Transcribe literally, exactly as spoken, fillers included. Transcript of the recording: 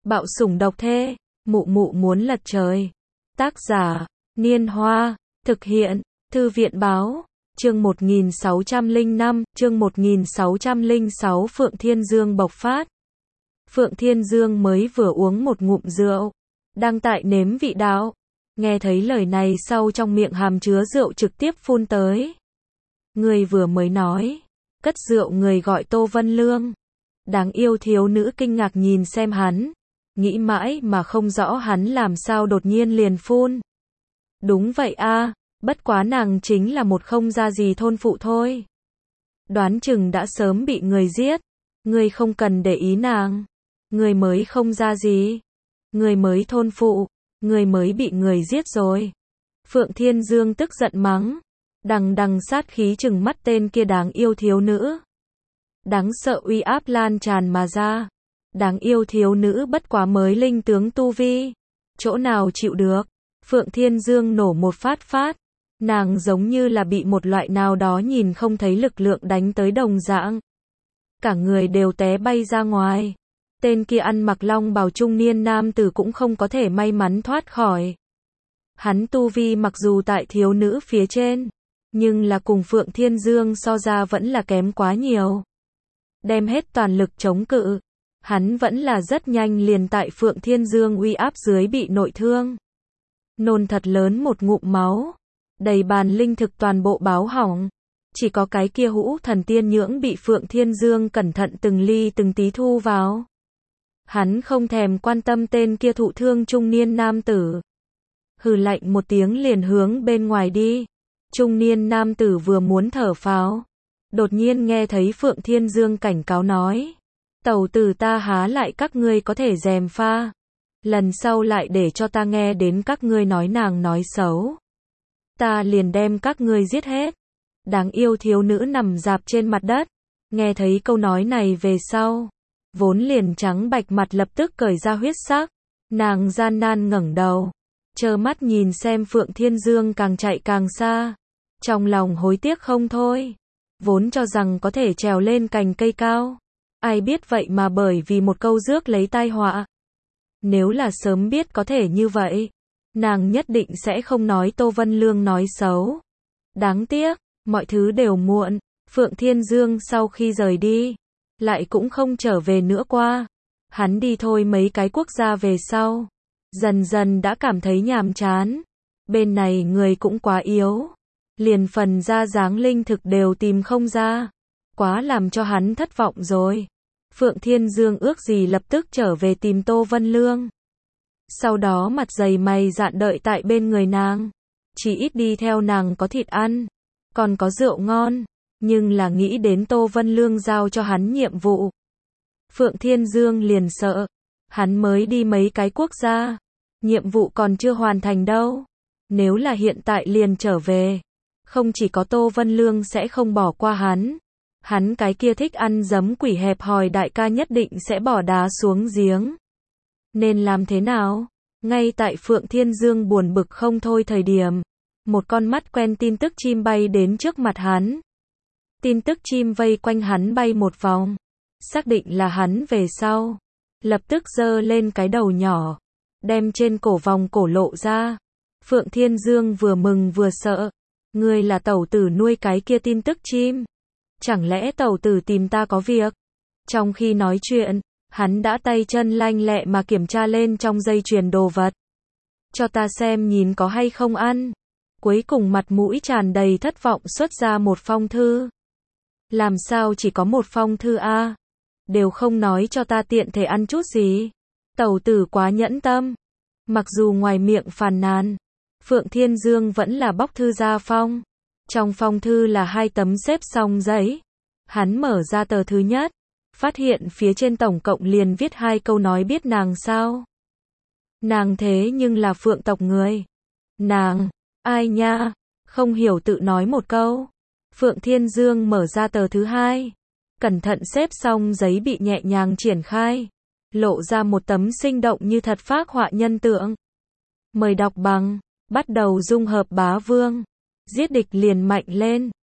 Bạo sủng độc thê, mụ mụ muốn lật trời. Tác giả, Niên Hoa, thực hiện, Thư viện Báo, chương một nghìn sáu trăm lẻ năm, chương một nghìn sáu trăm lẻ sáu Phượng Thiên Dương bộc phát. Phượng Thiên Dương mới vừa uống một ngụm rượu, đang tại nếm vị đạo, nghe thấy lời này sau trong miệng hàm chứa rượu trực tiếp phun tới. Người vừa mới nói, cất rượu người gọi Tô Vân Lương. Đáng yêu thiếu nữ kinh ngạc nhìn xem hắn, nghĩ mãi mà không rõ hắn làm sao đột nhiên liền phun. Đúng vậy a, bất quá nàng chính là một không ra gì thôn phụ thôi. Đoán chừng đã sớm bị người giết, ngươi không cần để ý nàng. Ngươi mới không ra gì, ngươi mới thôn phụ, ngươi mới bị người giết rồi. Phượng Thiên Dương tức giận mắng, đằng đằng sát khí trừng mắt tên kia đáng yêu thiếu nữ. Đáng sợ uy áp lan tràn mà ra. Đáng yêu thiếu nữ bất quá mới linh tướng tu vi, chỗ nào chịu được. Phượng Thiên Dương nổ một phát phát, nàng giống như là bị một loại nào đó nhìn không thấy lực lượng đánh tới đồng dạng. Cả người đều té bay ra ngoài. Tên kia ăn mặc long bào trung niên nam tử cũng không có thể may mắn thoát khỏi. Hắn tu vi mặc dù tại thiếu nữ phía trên, nhưng là cùng Phượng Thiên Dương so ra vẫn là kém quá nhiều. Đem hết toàn lực chống cự, hắn vẫn là rất nhanh liền tại Phượng Thiên Dương uy áp dưới bị nội thương. Nôn thật lớn một ngụm máu, đầy bàn linh thực toàn bộ báo hỏng. Chỉ có cái kia hũ thần tiên nhưỡng bị Phượng Thiên Dương cẩn thận từng ly từng tí thu vào. Hắn không thèm quan tâm tên kia thụ thương trung niên nam tử. Hừ lạnh một tiếng liền hướng bên ngoài đi. Trung niên nam tử vừa muốn thở phào, đột nhiên nghe thấy Phượng Thiên Dương cảnh cáo nói. Tẩu tử ta há lại các ngươi có thể gièm pha. Lần sau lại để cho ta nghe đến các ngươi nói nàng nói xấu, ta liền đem các ngươi giết hết. Đáng yêu thiếu nữ nằm dạp trên mặt đất, nghe thấy câu nói này về sau, vốn liền trắng bạch mặt lập tức cởi ra huyết sắc. Nàng gian nan ngẩng đầu, trơ mắt nhìn xem Phượng Thiên Dương càng chạy càng xa, trong lòng hối tiếc không thôi. Vốn cho rằng có thể trèo lên cành cây cao, ai biết vậy mà bởi vì một câu rước lấy tai họa. Nếu là sớm biết có thể như vậy, nàng nhất định sẽ không nói Tô Vân Lương nói xấu. Đáng tiếc, mọi thứ đều muộn. Phượng Thiên Dương sau khi rời đi, lại cũng không trở về nữa qua. Hắn đi thôi mấy cái quốc gia về sau, dần dần đã cảm thấy nhàm chán. Bên này người cũng quá yếu, liền phần ra dáng linh thực đều tìm không ra, quá làm cho hắn thất vọng rồi. Phượng Thiên Dương ước gì lập tức trở về tìm Tô Vân Lương, sau đó mặt dày mày dạn đợi tại bên người nàng, chỉ ít đi theo nàng có thịt ăn, còn có rượu ngon. Nhưng là nghĩ đến Tô Vân Lương giao cho hắn nhiệm vụ, Phượng Thiên Dương liền sợ. Hắn mới đi mấy cái quốc gia, nhiệm vụ còn chưa hoàn thành đâu. Nếu là hiện tại liền trở về, không chỉ có Tô Vân Lương sẽ không bỏ qua hắn, hắn cái kia thích ăn giấm quỷ hẹp hòi đại ca nhất định sẽ bỏ đá xuống giếng. Nên làm thế nào? Ngay tại Phượng Thiên Dương buồn bực không thôi thời điểm, một con mắt quen tin tức chim bay đến trước mặt hắn. Tin tức chim vây quanh hắn bay một vòng, xác định là hắn về sau, lập tức giơ lên cái đầu nhỏ, đem trên cổ vòng cổ lộ ra. Phượng Thiên Dương vừa mừng vừa sợ, ngươi là tẩu tử nuôi cái kia tin tức chim, chẳng lẽ tẩu tử tìm ta có việc? Trong khi nói chuyện, hắn đã tay chân lanh lẹ mà kiểm tra lên trong dây chuyền đồ vật. Cho ta xem nhìn có hay không ăn. Cuối cùng mặt mũi tràn đầy thất vọng xuất ra một phong thư. Làm sao chỉ có một phong thư a? Đều không nói cho ta tiện thể ăn chút gì. Tẩu tử quá nhẫn tâm. Mặc dù ngoài miệng phàn nàn, Phượng Thiên Dương vẫn là bóc thư ra phong. Trong phong thư là hai tấm xếp xong giấy. Hắn mở ra tờ thứ nhất, phát hiện phía trên tổng cộng liền viết hai câu nói biết nàng sao. Nàng thế nhưng là Phượng tộc người. Nàng, ai nha, không hiểu tự nói một câu. Phượng Thiên Dương mở ra tờ thứ hai, cẩn thận xếp xong giấy bị nhẹ nhàng triển khai, lộ ra một tấm sinh động như thật phác họa nhân tượng. Mời đọc bằng, bắt đầu dung hợp bá vương, giết địch liền mạnh lên.